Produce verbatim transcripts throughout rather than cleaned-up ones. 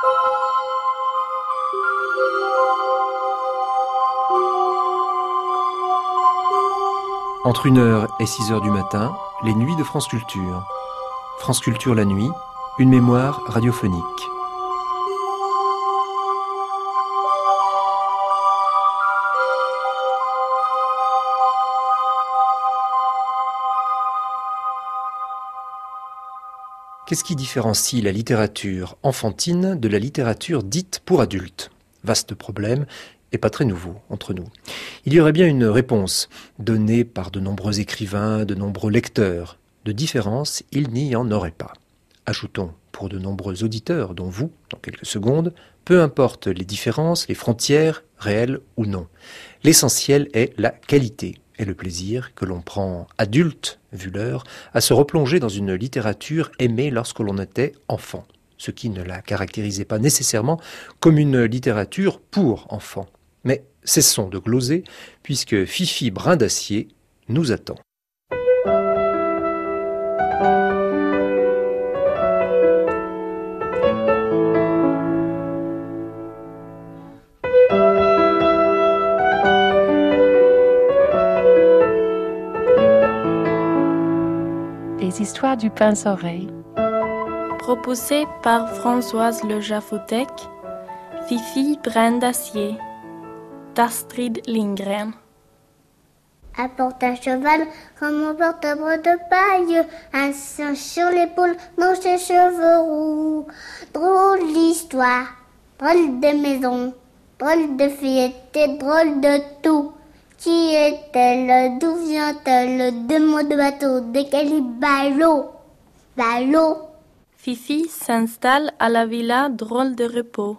Entre une heure et six heures du matin, les nuits de France Culture. France Culture la nuit, une mémoire radiophonique. Qu'est-ce qui différencie la littérature enfantine de la littérature dite pour adultes ? Vaste problème et pas très nouveau entre nous. Il y aurait bien une réponse donnée par de nombreux écrivains, de nombreux lecteurs. De différence, il n'y en aurait pas. Ajoutons, pour de nombreux auditeurs, dont vous, dans quelques secondes, peu importe les différences, les frontières, réelles ou non. L'essentiel est la qualité et le plaisir que l'on prend adulte, vu l'heure, à se replonger dans une littérature aimée lorsque l'on était enfant, ce qui ne la caractérisait pas nécessairement comme une littérature pour enfants. Mais cessons de gloser, puisque Fifi Brin d'Acier nous attend. Les histoires du pince-oreille. Proposé par Françoise Le Jaffotec, Fifi Brin d'Acier, d'Astrid Lindgren. Apporte un cheval comme on porte un bras de paille, un singe sur l'épaule dans ses cheveux roux. Drôle d'histoire, drôle de maison, drôle de fillette et drôle de tout. Qui est-elle? D'où vient-elle? Deux mots de bateau, de quel ballot? Ballot. Fifi s'installe à la villa Drôle de repos.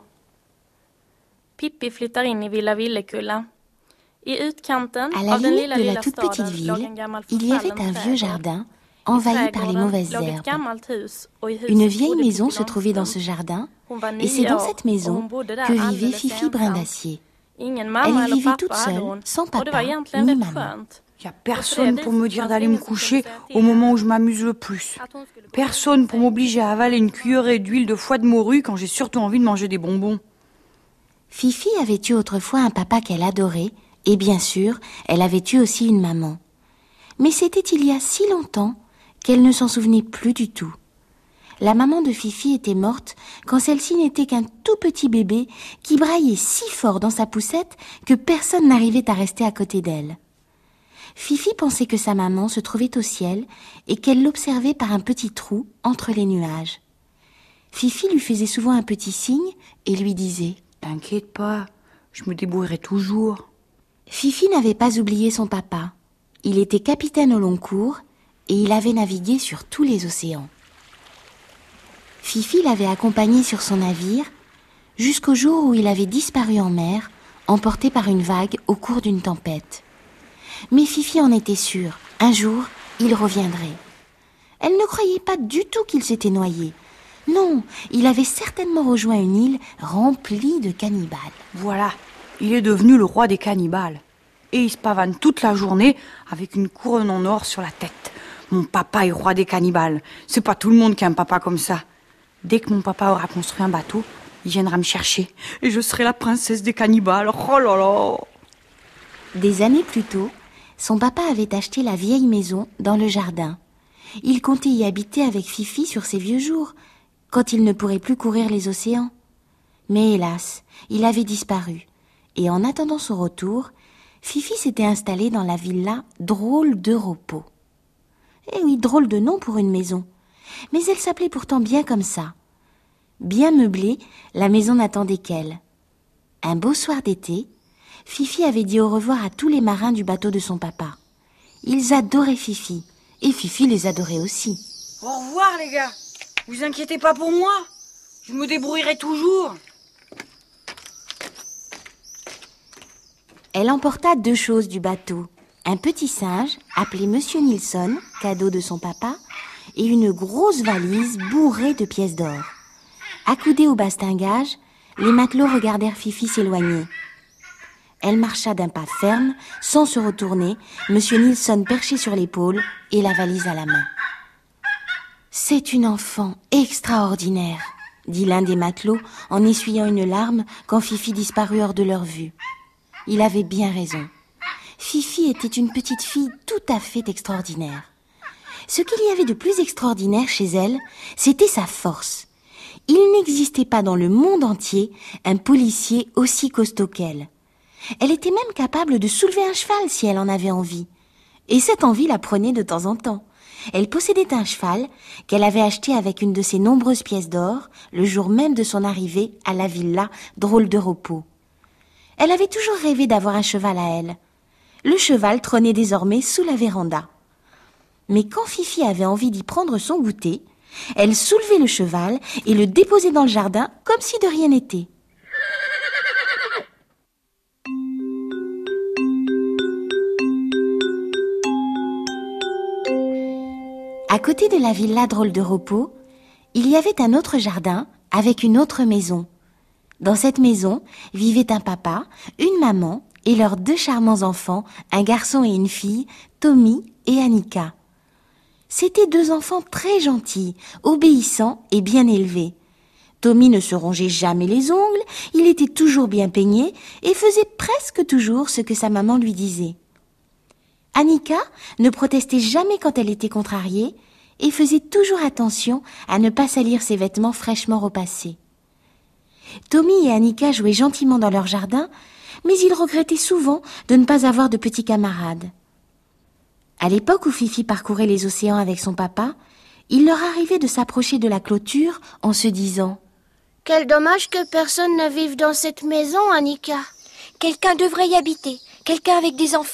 Pippi flyttar in i Villa Villekulla. I utkanten à la av den limite lilla de la lilla toute petite staden ville, låg en gammal il y avait förfallen un vieux trädgård. jardin I envahi par les trädgården mauvaises låg ett herbes. gammalt hus och i huset Une vieille bodde maison Pippi se trouvait dans ce Långstrump. jardin, Hon var et c'est nio dans år cette och maison hon bodde där que vivait alldeles Fifi Brin ensam. d'Acier. Ingen mamma Elle eller vivait pappa toute hade seule, hon, sans och det var papa egentligen ni rätt maman. skönt. Il n'y a personne pour me dire d'aller me coucher au moment où je m'amuse le plus. Personne pour m'obliger à avaler une cuillerée d'huile de foie de morue quand j'ai surtout envie de manger des bonbons. Fifi avait eu autrefois un papa qu'elle adorait, et bien sûr, elle avait eu aussi une maman. Mais c'était il y a si longtemps qu'elle ne s'en souvenait plus du tout. La maman de Fifi était morte quand celle-ci n'était qu'un tout petit bébé qui braillait si fort dans sa poussette que personne n'arrivait à rester à côté d'elle. Fifi pensait que sa maman se trouvait au ciel et qu'elle l'observait par un petit trou entre les nuages. Fifi lui faisait souvent un petit signe et lui disait « T'inquiète pas, je me débrouillerai toujours. » Fifi n'avait pas oublié son papa. Il était capitaine au long cours et il avait navigué sur tous les océans. Fifi l'avait accompagné sur son navire jusqu'au jour où il avait disparu en mer, emporté par une vague au cours d'une tempête. Mais Fifi en était sûre, un jour, il reviendrait. Elle ne croyait pas du tout qu'il s'était noyé. Non, il avait certainement rejoint une île remplie de cannibales. Voilà, il est devenu le roi des cannibales. Et il se pavane toute la journée avec une couronne en or sur la tête. Mon papa est roi des cannibales. C'est pas tout le monde qui a un papa comme ça. Dès que mon papa aura construit un bateau, il viendra me chercher. Et je serai la princesse des cannibales. Oh là là! Des années plus tôt, son papa avait acheté la vieille maison dans le jardin. Il comptait y habiter avec Fifi sur ses vieux jours, quand il ne pourrait plus courir les océans. Mais hélas, il avait disparu. Et en attendant son retour, Fifi s'était installée dans la villa Drôle de repos. Eh oui, drôle de nom pour une maison. Mais elle s'appelait pourtant bien comme ça. Bien meublée, la maison n'attendait qu'elle. Un beau soir d'été, Fifi avait dit au revoir à tous les marins du bateau de son papa. Ils adoraient Fifi, et Fifi les adorait aussi. Au revoir les gars, vous inquiétez pas pour moi, je me débrouillerai toujours. Elle emporta deux choses du bateau. Un petit singe, appelé Monsieur Nilsson, cadeau de son papa, et une grosse valise bourrée de pièces d'or. Accoudés au bastingage, les matelots regardèrent Fifi s'éloigner. Elle marcha d'un pas ferme, sans se retourner, Monsieur Nilsson perché sur l'épaule et la valise à la main. « C'est une enfant extraordinaire !» dit l'un des matelots en essuyant une larme quand Fifi disparut hors de leur vue. Il avait bien raison. Fifi était une petite fille tout à fait extraordinaire. Ce qu'il y avait de plus extraordinaire chez elle, c'était sa force. Il n'existait pas dans le monde entier un policier aussi costaud qu'elle. Elle était même capable de soulever un cheval si elle en avait envie. Et cette envie la prenait de temps en temps. Elle possédait un cheval qu'elle avait acheté avec une de ses nombreuses pièces d'or le jour même de son arrivée à la villa Drôle de Repos. Elle avait toujours rêvé d'avoir un cheval à elle. Le cheval trônait désormais sous la véranda. Mais quand Fifi avait envie d'y prendre son goûter, elle soulevait le cheval et le déposait dans le jardin comme si de rien n'était. À côté de la villa Drôle de Repos, il y avait un autre jardin avec une autre maison. Dans cette maison vivaient un papa, une maman et leurs deux charmants enfants, un garçon et une fille, Tommy et Annika. C'étaient deux enfants très gentils, obéissants et bien élevés. Tommy ne se rongeait jamais les ongles, il était toujours bien peigné et faisait presque toujours ce que sa maman lui disait. Annika ne protestait jamais quand elle était contrariée et faisait toujours attention à ne pas salir ses vêtements fraîchement repassés. Tommy et Annika jouaient gentiment dans leur jardin, mais ils regrettaient souvent de ne pas avoir de petits camarades. À l'époque où Fifi parcourait les océans avec son papa, il leur arrivait de s'approcher de la clôture en se disant « Quel dommage que personne ne vive dans cette maison, Annika. Quelqu'un devrait y habiter, quelqu'un avec des enfants. »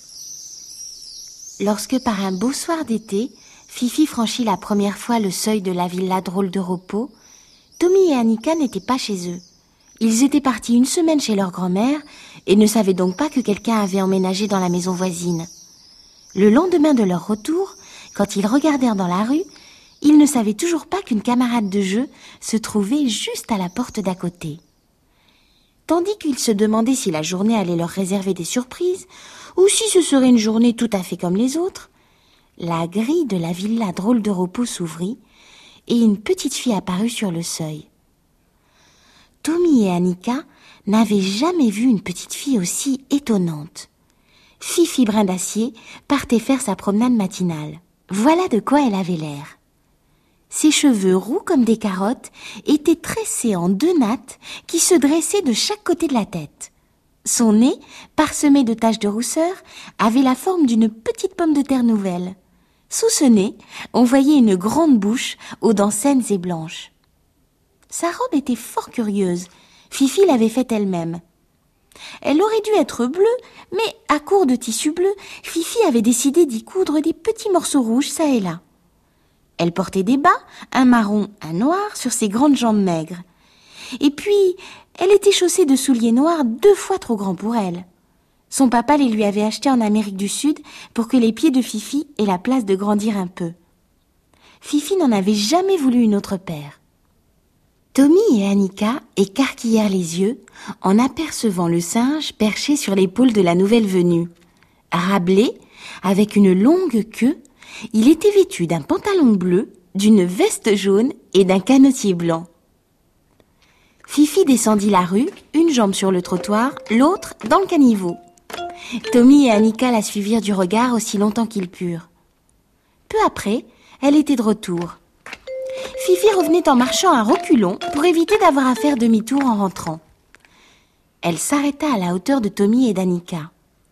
Lorsque par un beau soir d'été, Fifi franchit la première fois le seuil de la villa Drôle de Repos, Tommy et Annika n'étaient pas chez eux. Ils étaient partis une semaine chez leur grand-mère et ne savaient donc pas que quelqu'un avait emménagé dans la maison voisine. Le lendemain de leur retour, quand ils regardèrent dans la rue, ils ne savaient toujours pas qu'une camarade de jeu se trouvait juste à la porte d'à côté. Tandis qu'ils se demandaient si la journée allait leur réserver des surprises ou si ce serait une journée tout à fait comme les autres, la grille de la villa Drôle de Repos s'ouvrit et une petite fille apparut sur le seuil. Tommy et Annika n'avaient jamais vu une petite fille aussi étonnante. Fifi Brin d'Acier partait faire sa promenade matinale. Voilà de quoi elle avait l'air. Ses cheveux roux comme des carottes étaient tressés en deux nattes qui se dressaient de chaque côté de la tête. Son nez, parsemé de taches de rousseur, avait la forme d'une petite pomme de terre nouvelle. Sous ce nez, on voyait une grande bouche aux dents saines et blanches. Sa robe était fort curieuse. Fifi l'avait faite elle-même. Elle aurait dû être bleue, mais à court de tissu bleu, Fifi avait décidé d'y coudre des petits morceaux rouges çà et là. Elle portait des bas, un marron, un noir, sur ses grandes jambes maigres. Et puis, elle était chaussée de souliers noirs deux fois trop grands pour elle. Son papa les lui avait achetés en Amérique du Sud pour que les pieds de Fifi aient la place de grandir un peu. Fifi n'en avait jamais voulu une autre paire. Tommy et Annika écarquillèrent les yeux en apercevant le singe perché sur l'épaule de la nouvelle venue. Rablé, avec une longue queue, il était vêtu d'un pantalon bleu, d'une veste jaune et d'un canotier blanc. Fifi descendit la rue, une jambe sur le trottoir, l'autre dans le caniveau. Tommy et Annika la suivirent du regard aussi longtemps qu'ils purent. Peu après, elle était de retour. Fifi revenait en marchant à reculons pour éviter d'avoir à faire demi-tour en rentrant. Elle s'arrêta à la hauteur de Tommy et d'Annika.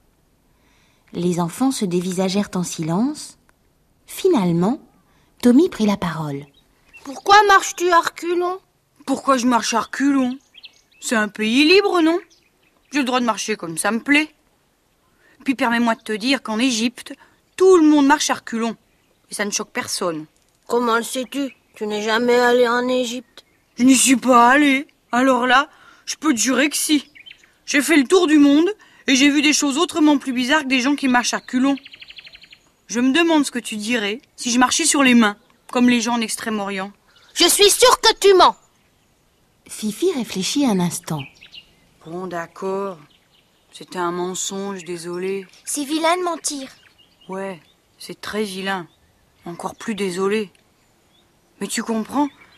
Les enfants se dévisagèrent en silence. Finalement, Tommy prit la parole. « Pourquoi marches-tu à reculons ?»« Pourquoi je marche à reculons ? C'est un pays libre, non ? J'ai le droit de marcher comme ça me plaît. Puis permets-moi de te dire qu'en Égypte, tout le monde marche à reculons. Et ça ne choque personne. » « Comment le sais-tu ? Tu n'es jamais allé en Égypte ?»« Je n'y suis pas allé. Alors là, je peux te jurer que si. J'ai fait le tour du monde et j'ai vu des choses autrement plus bizarres que des gens qui marchent à reculons. Je me demande ce que tu dirais si je marchais sur les mains, comme les gens en Extrême-Orient. »« Je suis sûre que tu mens !» Fifi réfléchit un instant. « Bon, d'accord. C'était un mensonge, désolé. »« C'est vilain de mentir. »« Ouais, c'est très vilain. Encore plus désolé. Mais tu comprends ?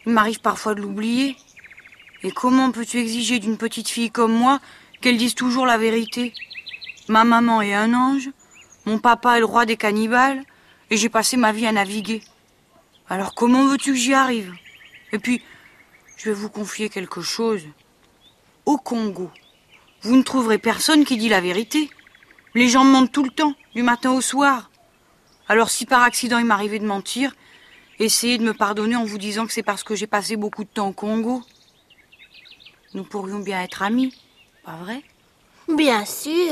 Il m'arrive parfois de l'oublier. Et comment peux-tu exiger d'une petite fille comme moi qu'elle dise toujours la vérité? Ma maman est un ange, mon papa est le roi des cannibales, et j'ai passé ma vie à naviguer. Alors comment veux-tu que j'y arrive? Et puis, je vais vous confier quelque chose. Au Congo, vous ne trouverez personne qui dit la vérité. Les gens mentent tout le temps, du matin au soir. Alors si par accident il m'arrivait de mentir, essayez de me pardonner en vous disant que c'est parce que j'ai passé beaucoup de temps au Congo. Nous pourrions bien être amis, pas vrai? Bien sûr.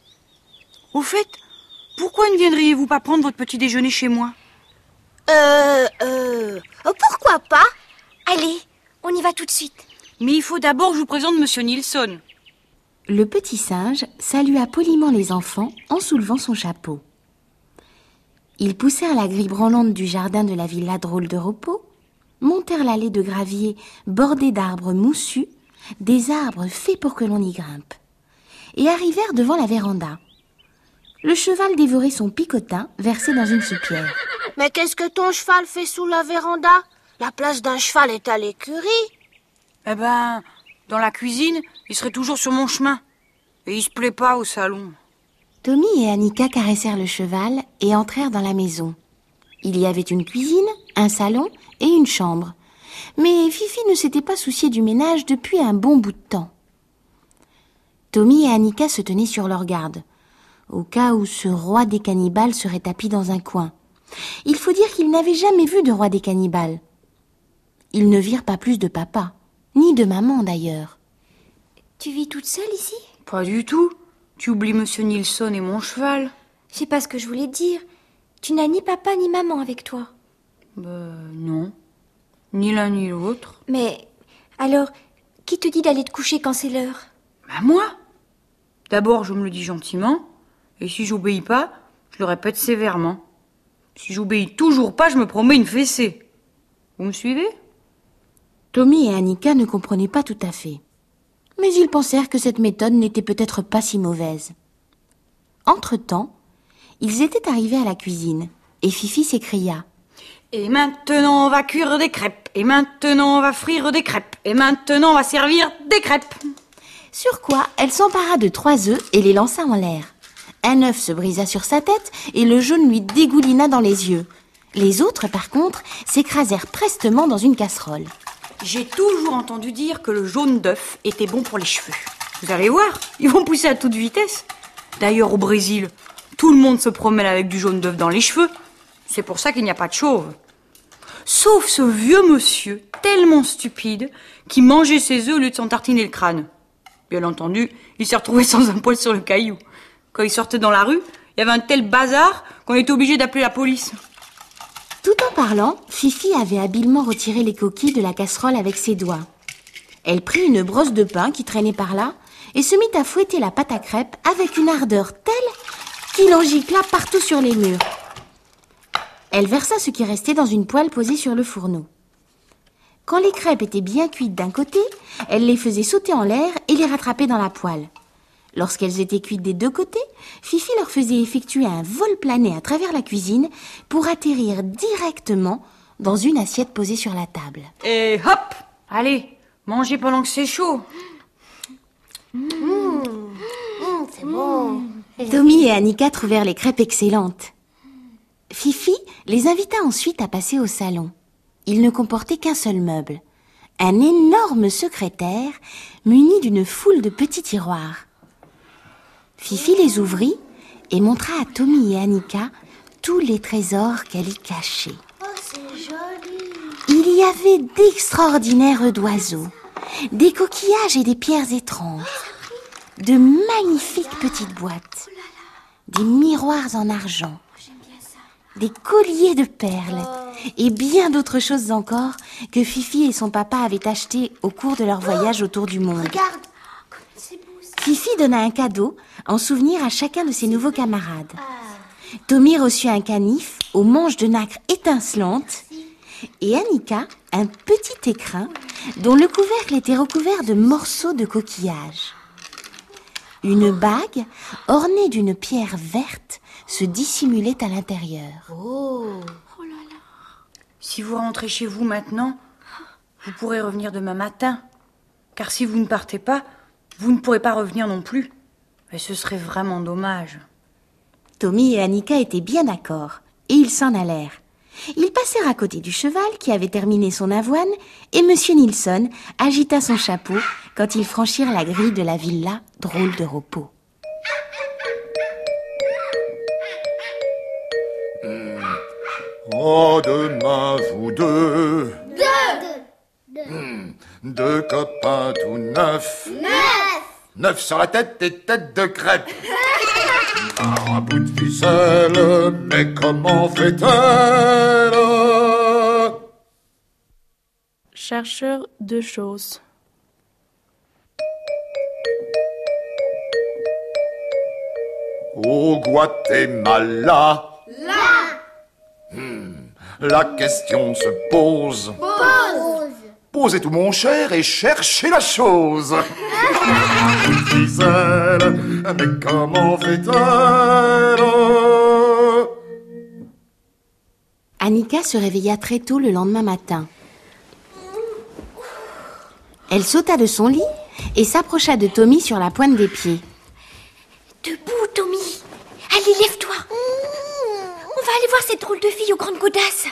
Au fait, pourquoi ne viendriez-vous pas prendre votre petit déjeuner chez moi? Euh, euh, pourquoi pas? Allez, on y va tout de suite. Mais il faut d'abord que je vous présente Monsieur Nilsson. Le petit singe salua poliment les enfants en soulevant son chapeau. Ils poussèrent la grille branlante du jardin de la villa drôle de repos, montèrent l'allée de gravier bordée d'arbres moussus, des arbres faits pour que l'on y grimpe, et arrivèrent devant la véranda. Le cheval dévorait son picotin versé dans une soupière. Mais qu'est-ce que ton cheval fait sous la véranda? La place d'un cheval est à l'écurie. Eh ben, dans la cuisine, il serait toujours sur mon chemin. Et il se plaît pas au salon. Tommy et Annika caressèrent le cheval et entrèrent dans la maison. Il y avait une cuisine, un salon et une chambre. Mais Fifi ne s'était pas souciée du ménage depuis un bon bout de temps. Tommy et Annika se tenaient sur leur garde, au cas où ce roi des cannibales serait tapi dans un coin. Il faut dire qu'ils n'avaient jamais vu de roi des cannibales. Ils ne virent pas plus de papa, ni de maman d'ailleurs. Tu vis toute seule ici? Pas du tout. Tu oublies Monsieur Nilsson et mon cheval. C'est pas ce que je voulais dire. Tu n'as ni papa ni maman avec toi. Ben non. Ni l'un ni l'autre. Mais alors, qui te dit d'aller te coucher quand c'est l'heure? Ben moi. D'abord, je me le dis gentiment. Et si j'obéis pas, je le répète sévèrement. Si j'obéis toujours pas, je me promets une fessée. Vous me suivez? Tommy et Annika ne comprenaient pas tout à fait. Mais ils pensèrent que cette méthode n'était peut-être pas si mauvaise. Entre-temps, ils étaient arrivés à la cuisine, et Fifi s'écria. Et maintenant, on va cuire des crêpes. Et maintenant, on va frire des crêpes. Et maintenant, on va servir des crêpes. Sur quoi, elle s'empara de trois œufs et les lança en l'air. Un œuf se brisa sur sa tête et le jaune lui dégoulina dans les yeux. Les autres, par contre, s'écrasèrent prestement dans une casserole. J'ai toujours entendu dire que le jaune d'œuf était bon pour les cheveux. Vous allez voir, ils vont pousser à toute vitesse. D'ailleurs, au Brésil, tout le monde se promène avec du jaune d'œuf dans les cheveux. C'est pour ça qu'il n'y a pas de chauve. Sauf ce vieux monsieur, tellement stupide, qui mangeait ses œufs au lieu de s'en tartiner le crâne. Bien entendu, il s'est retrouvé sans un poil sur le caillou. Quand il sortait dans la rue, il y avait un tel bazar qu'on était obligé d'appeler la police. Tout en parlant, Fifi avait habilement retiré les coquilles de la casserole avec ses doigts. Elle prit une brosse de pain qui traînait par là et se mit à fouetter la pâte à crêpes avec une ardeur telle qu'il en gicla partout sur les murs. Elle versa ce qui restait dans une poêle posée sur le fourneau. Quand les crêpes étaient bien cuites d'un côté, elle les faisait sauter en l'air et les rattrapait dans la poêle. Lorsqu'elles étaient cuites des deux côtés, Fifi leur faisait effectuer un vol plané à travers la cuisine pour atterrir directement dans une assiette posée sur la table. Et hop! Allez, mangez pendant que c'est chaud. Mmh, mmh, c'est bon. Tommy et Annika trouvèrent les crêpes excellentes. Fifi les invita ensuite à passer au salon. Il ne comportait qu'un seul meuble, un énorme secrétaire muni d'une foule de petits tiroirs. Fifi les ouvrit et montra à Tommy et Annika tous les trésors qu'elle y cachait. Oh, c'est joli. Il y avait d'extraordinaires œufs d'oiseaux, des coquillages et des pierres étranges, de magnifiques petites boîtes, des miroirs en argent, des colliers de perles et bien d'autres choses encore que Fifi et son papa avaient achetées au cours de leur voyage autour du monde. Regarde. Fifi donna un cadeau en souvenir à chacun de ses nouveaux camarades. Tommy reçut un canif aux manches de nacre étincelantes et Annika un petit écrin dont le couvercle était recouvert de morceaux de coquillage. Une bague ornée d'une pierre verte se dissimulait à l'intérieur. Oh. Si vous rentrez chez vous maintenant, vous pourrez revenir demain matin. Car si vous ne partez pas, vous ne pourrez pas revenir non plus. Et ce serait vraiment dommage. Tommy et Annika étaient bien d'accord, et ils s'en allèrent. Ils passèrent à côté du cheval qui avait terminé son avoine, et Monsieur Nilsson agita son chapeau quand ils franchirent la grille de la villa Drôle de repos. Oh, demain, vous deux. Deux. Hmm, deux copains tout neufs. Neuf. Neuf sur la tête et tête de crêpe. Par un bout de ficelle, mais comment fait-elle? Chercheur de choses. Au Guatemala, Là. hmm, la question se pose. Pose. Posez tout mon cher et cherchez la chose. Gisèle, mais comment fait-elle? Annika se réveilla très tôt le lendemain matin. Elle sauta de son lit et s'approcha de Tommy sur la pointe des pieds. Debout, Tommy. Allez, lève-toi. On va aller voir cette drôle de fille aux grandes godasses.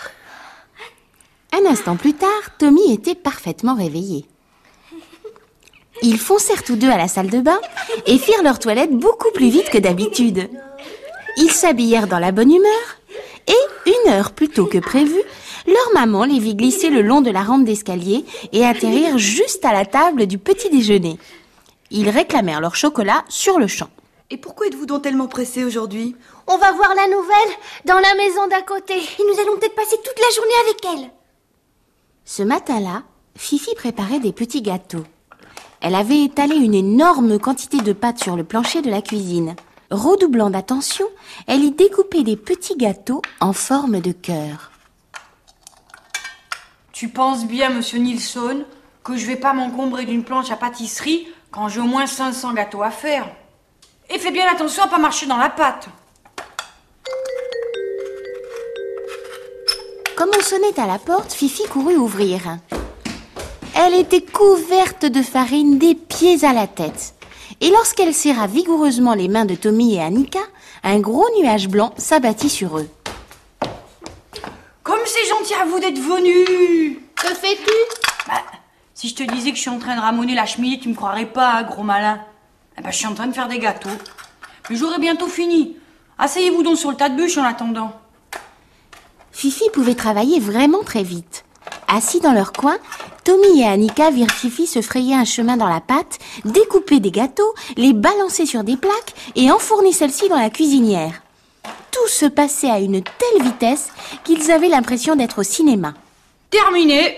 Un instant plus tard, Tommy était parfaitement réveillé. Ils foncèrent tous deux à la salle de bain et firent leur toilette beaucoup plus vite que d'habitude. Ils s'habillèrent dans la bonne humeur et, une heure plus tôt que prévu, leur maman les vit glisser le long de la rampe d'escalier et atterrir juste à la table du petit déjeuner. Ils réclamèrent leur chocolat sur le champ. Et pourquoi êtes-vous donc tellement pressés aujourd'hui? On va voir la nouvelle dans la maison d'à côté. Et nous allons peut-être passer toute la journée avec elle. Ce matin-là, Fifi préparait des petits gâteaux. Elle avait étalé une énorme quantité de pâte sur le plancher de la cuisine. Redoublant d'attention, elle y découpait des petits gâteaux en forme de cœur. Tu penses bien, Monsieur Nilsson, que je vais pas m'encombrer d'une planche à pâtisserie quand j'ai au moins cinq cents gâteaux à faire. Et fais bien attention à pas marcher dans la pâte. Comme on sonnait à la porte, Fifi courut ouvrir. Elle était couverte de farine des pieds à la tête. Et lorsqu'elle serra vigoureusement les mains de Tommy et Annika, un gros nuage blanc s'abattit sur eux. Comme c'est gentil à vous d'être venus. Que fais-tu? Bah, si je te disais que je suis en train de ramoner la cheminée, tu me croirais pas, hein, gros malin. Eh ben, je suis en train de faire des gâteaux. Mais j'aurai bientôt fini. Asseyez-vous donc sur le tas de bûches en attendant. Fifi pouvait travailler vraiment très vite. Assis dans leur coin, Tommy et Annika virent Fifi se frayer un chemin dans la pâte, découper des gâteaux, les balancer sur des plaques et enfourner celles-ci dans la cuisinière. Tout se passait à une telle vitesse qu'ils avaient l'impression d'être au cinéma. Terminé.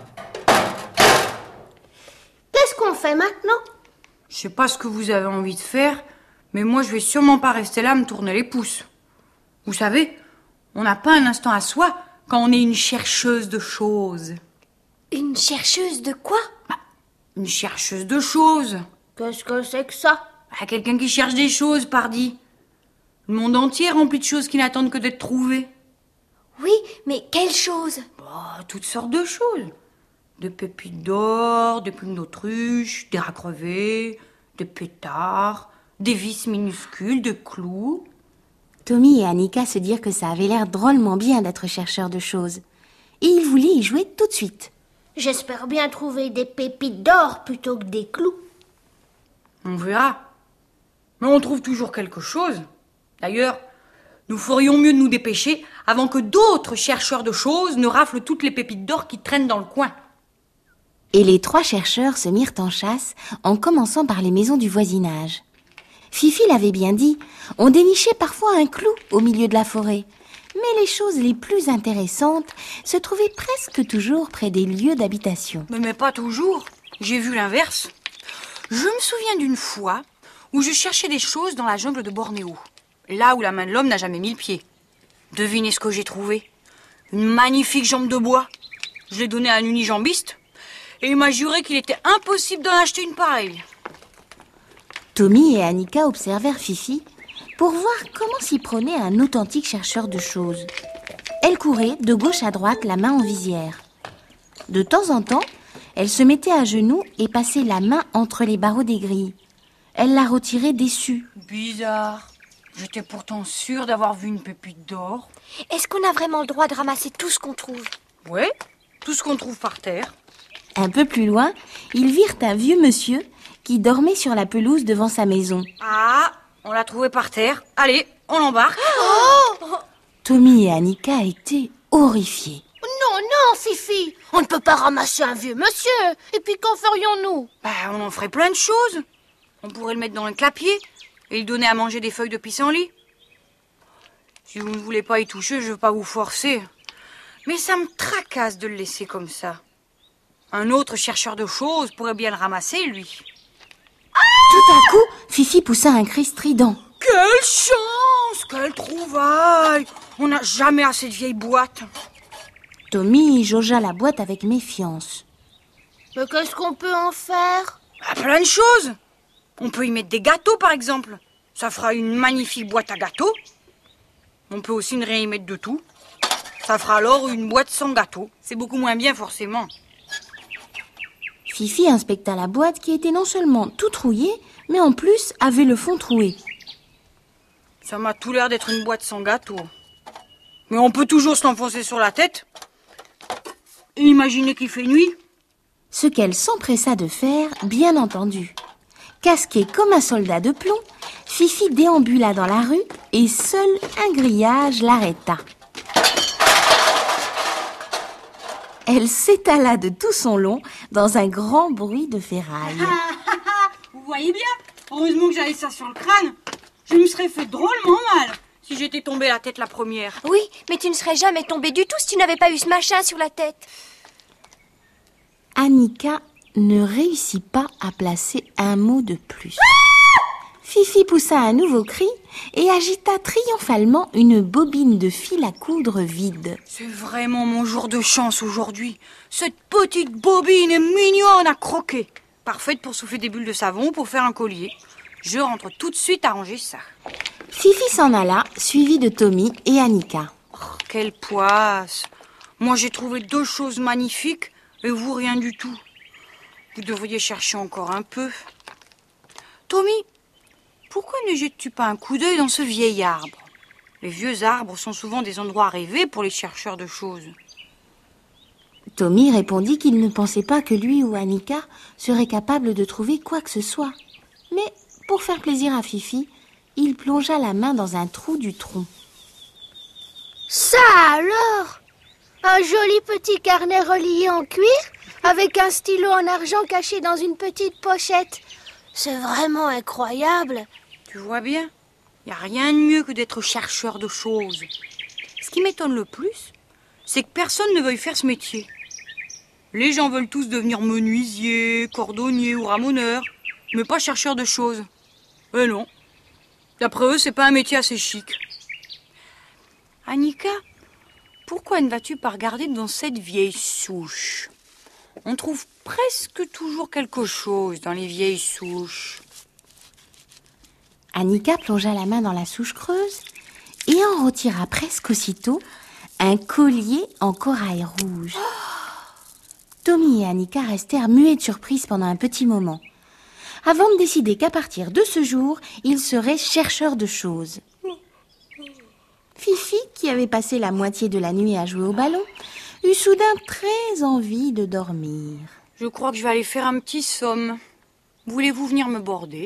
Qu'est-ce qu'on fait maintenant? Je sais pas ce que vous avez envie de faire, mais moi je vais sûrement pas rester là à me tourner les pouces. Vous savez, on n'a pas un instant à soi quand on est une chercheuse de choses. Une chercheuse de quoi? Bah, une chercheuse de choses. Qu'est-ce que c'est que ça? Bah, quelqu'un qui cherche des choses, pardi. Le monde entier est rempli de choses qui n'attendent que d'être trouvées. Oui, mais quelle chose? Bah, toutes sortes de choses. Des pépites d'or, des plumes d'autruche, des rats crevés, des pétards, des vis minuscules, des clous. Tommy et Annika se dirent que ça avait l'air drôlement bien d'être chercheurs de choses. Et ils voulaient y jouer tout de suite. J'espère bien trouver des pépites d'or plutôt que des clous. On verra. Mais on trouve toujours quelque chose. D'ailleurs, nous ferions mieux de nous dépêcher avant que d'autres chercheurs de choses ne raflent toutes les pépites d'or qui traînent dans le coin. Et les trois chercheurs se mirent en chasse en commençant par les maisons du voisinage. Fifi l'avait bien dit, on dénichait parfois un clou au milieu de la forêt. Mais les choses les plus intéressantes se trouvaient presque toujours près des lieux d'habitation. Mais, mais pas toujours. J'ai vu l'inverse. Je me souviens d'une fois où je cherchais des choses dans la jungle de Bornéo. Là où la main de l'homme n'a jamais mis le pied. Devinez ce que j'ai trouvé. Une magnifique jambe de bois. Je l'ai donnée à un unijambiste et il m'a juré qu'il était impossible d'en acheter une pareille. Tommy et Annika observèrent Fifi pour voir comment s'y prenait un authentique chercheur de choses. Elle courait de gauche à droite, la main en visière. De temps en temps, elle se mettait à genoux et passait la main entre les barreaux des grilles. Elle la retirait déçue. Bizarre. J'étais pourtant sûre d'avoir vu une pépite d'or. Est-ce qu'on a vraiment le droit de ramasser tout ce qu'on trouve? Ouais, tout ce qu'on trouve par terre. Un peu plus loin, ils virent un vieux monsieur qui dormait sur la pelouse devant sa maison. Ah, on l'a trouvé par terre. Allez, on l'embarque. Oh! Tommy et Annika étaient horrifiés. Non, non, Fifi, on ne peut pas ramasser un vieux monsieur. Et puis qu'en ferions-nous? Bah, on en ferait plein de choses. On pourrait le mettre dans le clapier et lui donner à manger des feuilles de pissenlit. Si vous ne voulez pas y toucher, je ne veux pas vous forcer. Mais ça me tracasse de le laisser comme ça. Un autre chercheur de choses pourrait bien le ramasser, lui. Tout à coup, Fifi poussa un cri strident. Quelle chance! Quelle trouvaille! On n'a jamais assez de vieilles boîtes. Tommy jaugea la boîte avec méfiance. Mais qu'est-ce qu'on peut en faire? Ah, plein de choses. On peut y mettre des gâteaux, par exemple. Ça fera une magnifique boîte à gâteaux. On peut aussi ne rien y mettre de tout. Ça fera alors une boîte sans gâteau. C'est beaucoup moins bien, forcément. Fifi inspecta la boîte qui était non seulement tout trouillée, mais en plus avait le fond troué. Ça m'a tout l'air d'être une boîte sans gâteau. Mais on peut toujours se l'enfoncer sur la tête. Et imaginer qu'il fait nuit. Ce qu'elle s'empressa de faire, bien entendu. Casquée comme un soldat de plomb, Fifi déambula dans la rue et seul un grillage l'arrêta. Elle s'étala de tout son long dans un grand bruit de ferraille. Vous voyez bien, heureusement que j'avais ça sur le crâne. Je me serais fait drôlement mal si j'étais tombée la tête la première. Oui, mais tu ne serais jamais tombée du tout si tu n'avais pas eu ce machin sur la tête. Annika ne réussit pas à placer un mot de plus. Fifi poussa un nouveau cri et agita triomphalement une bobine de fil à coudre vide. C'est vraiment mon jour de chance aujourd'hui. Cette petite bobine est mignonne à croquer. Parfaite pour souffler des bulles de savon ou pour faire un collier. Je rentre tout de suite à ranger ça. Fifi s'en alla, suivie de Tommy et Annika. Oh, quelle poisse! Moi j'ai trouvé deux choses magnifiques et vous rien du tout. Vous devriez chercher encore un peu. Tommy, pourquoi ne jettes-tu pas un coup d'œil dans ce vieil arbre? Les vieux arbres sont souvent des endroits rêvés pour les chercheurs de choses. Tommy répondit qu'il ne pensait pas que lui ou Annika seraient capables de trouver quoi que ce soit. Mais pour faire plaisir à Fifi, il plongea la main dans un trou du tronc. Ça alors! Un joli petit carnet relié en cuir avec un stylo en argent caché dans une petite pochette. C'est vraiment incroyable. Tu vois bien, il n'y a rien de mieux que d'être chercheur de choses. Ce qui m'étonne le plus, c'est que personne ne veuille faire ce métier. Les gens veulent tous devenir menuisiers, cordonniers ou ramoneurs, mais pas chercheurs de choses. Eh non, d'après eux, c'est pas un métier assez chic. Annika, pourquoi ne vas-tu pas regarder dans cette vieille souche? On trouve presque toujours quelque chose dans les vieilles souches. Annika plongea la main dans la souche creuse et en retira presque aussitôt un collier en corail rouge. Tommy et Annika restèrent muets de surprise pendant un petit moment, avant de décider qu'à partir de ce jour, ils seraient chercheurs de choses. Fifi, qui avait passé la moitié de la nuit à jouer au ballon, eut soudain très envie de dormir. Je crois que je vais aller faire un petit somme. Voulez-vous venir me border?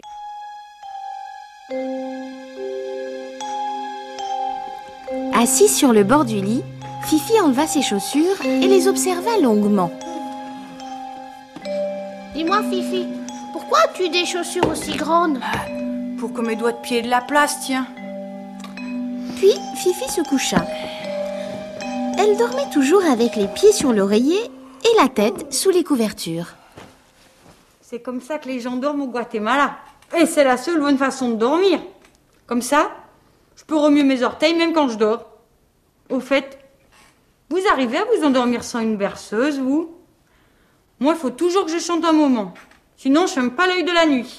Assise sur le bord du lit, Fifi enleva ses chaussures et les observa longuement. Dis-moi, Fifi, pourquoi as-tu des chaussures aussi grandes? Pour que mes doigts de pied aient de la place, tiens. Puis Fifi se coucha. Elle dormait toujours avec les pieds sur l'oreiller et la tête sous les couvertures. C'est comme ça que les gens dorment au Guatemala. Et c'est la seule bonne façon de dormir. Comme ça, je peux remuer mes orteils même quand je dors. Au fait, vous arrivez à vous endormir sans une berceuse, vous? Moi, il faut toujours que je chante un moment. Sinon, je ferme pas l'œil de la nuit.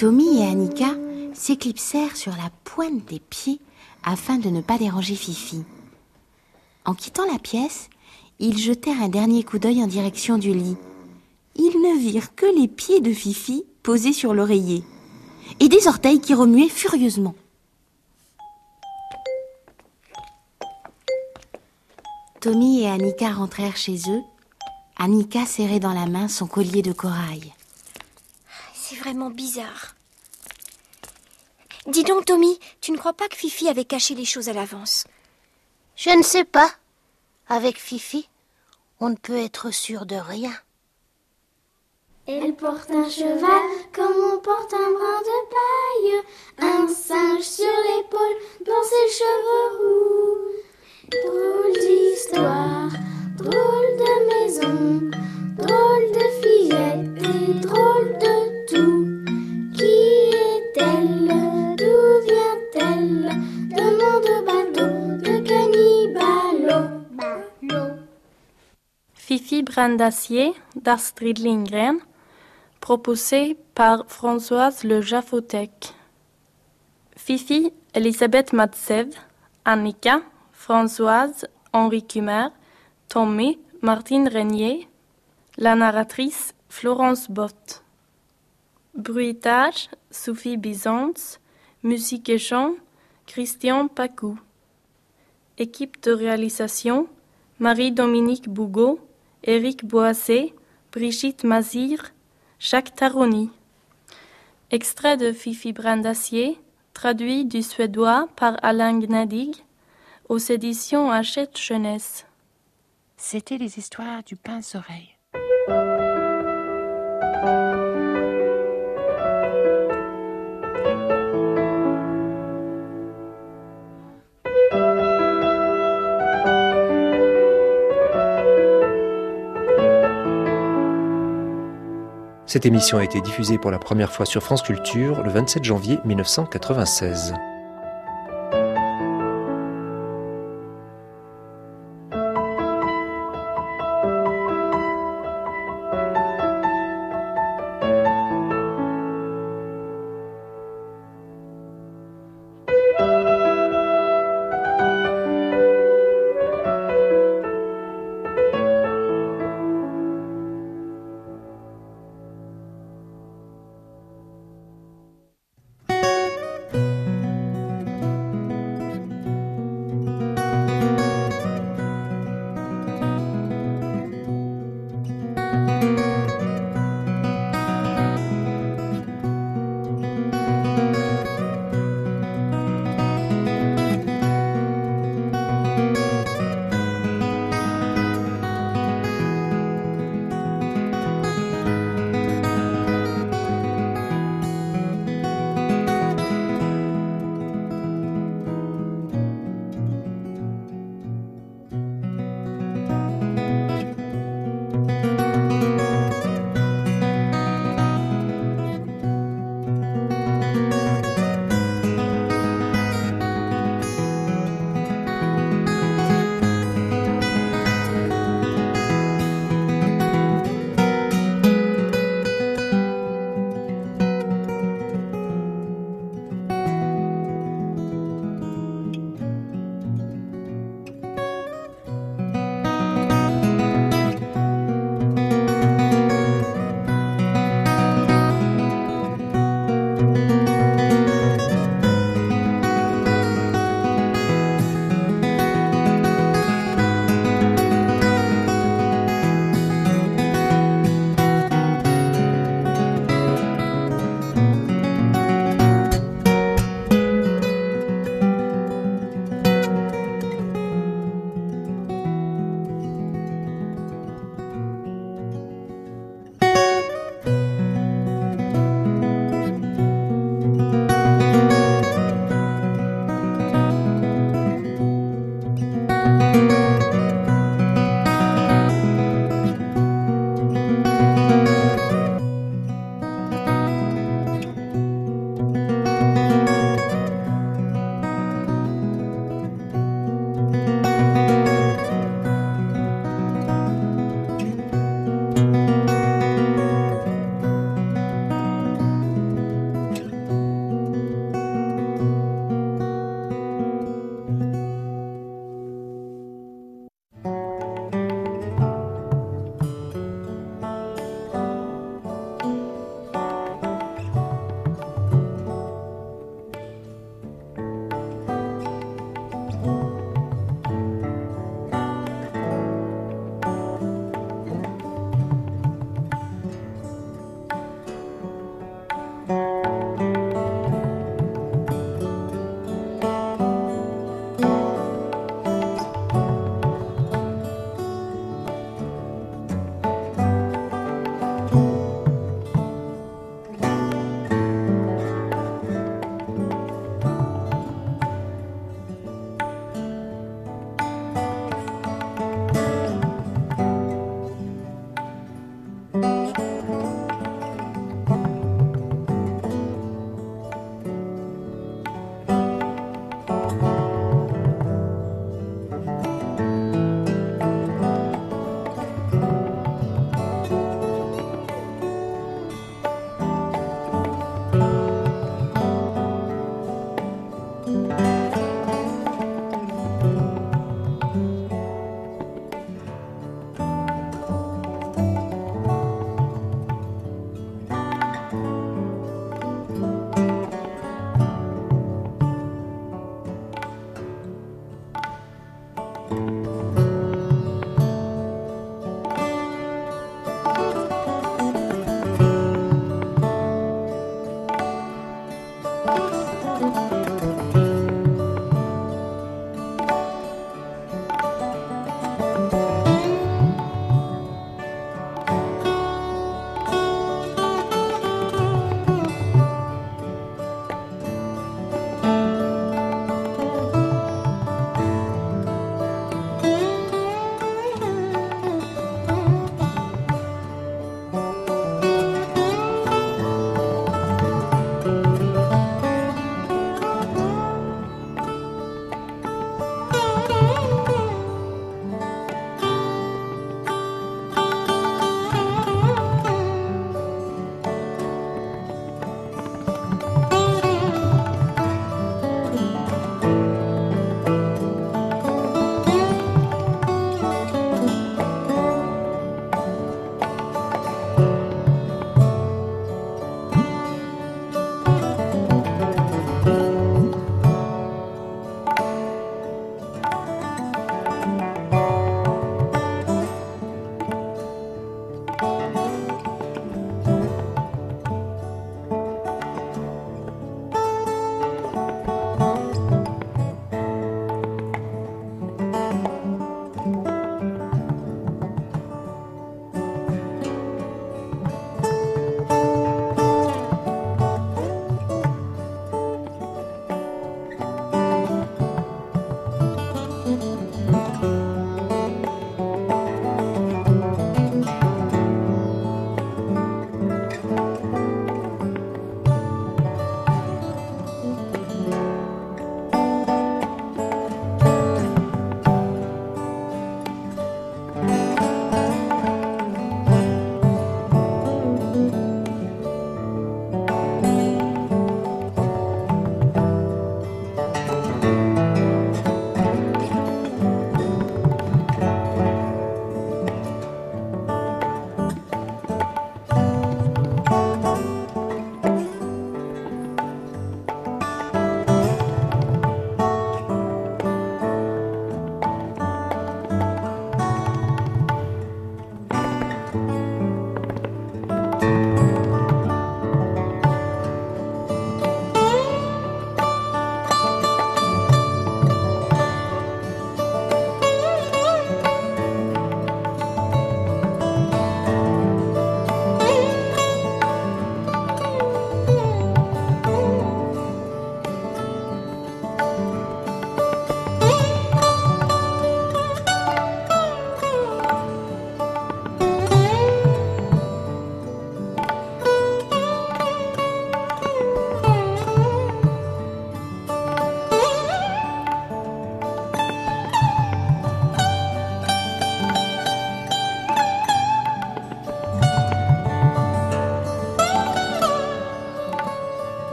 Tommy et Annika s'éclipsèrent sur la pointe des pieds afin de ne pas déranger Fifi. En quittant la pièce, ils jetèrent un dernier coup d'œil en direction du lit. Ils ne virent que les pieds de Fifi posés sur l'oreiller et des orteils qui remuaient furieusement. Tommy et Annika rentrèrent chez eux. Annika serrait dans la main son collier de corail. C'est vraiment bizarre. Dis donc, Tommy, tu ne crois pas que Fifi avait caché les choses à l'avance? Je ne sais pas. Avec Fifi, on ne peut être sûr de rien. Elle porte un cheval comme on porte un brin de paille, un singe sur l'épaule dans ses cheveux roux. Drôle d'histoire, drôle de maison, drôle de fillette et drôle de tout. Qui est-elle? D'où vient-elle? Demande au bateau de Cannibalo. Balo. Fifi Brin d'Acier d'Astrid Lindgren, proposé par Françoise Le Jaffotec. Fifi Elisabeth Matsev, Annika Françoise Henri Kummer, Tommy Martine Régnier, la narratrice Florence Bott. Bruitage Sophie Bizance, musique et chant Christian Pacou. Équipe de réalisation Marie-Dominique Bougot, Éric Boissé, Brigitte Mazir, Jacques Taroni. Extrait de Fifi Brin d'Acier, traduit du suédois par Alain Gnadig, aux éditions Hachette Jeunesse. C'était les histoires du pince-oreille. Cette émission a été diffusée pour la première fois sur France Culture le vingt-sept janvier mille neuf cent quatre-vingt-seize.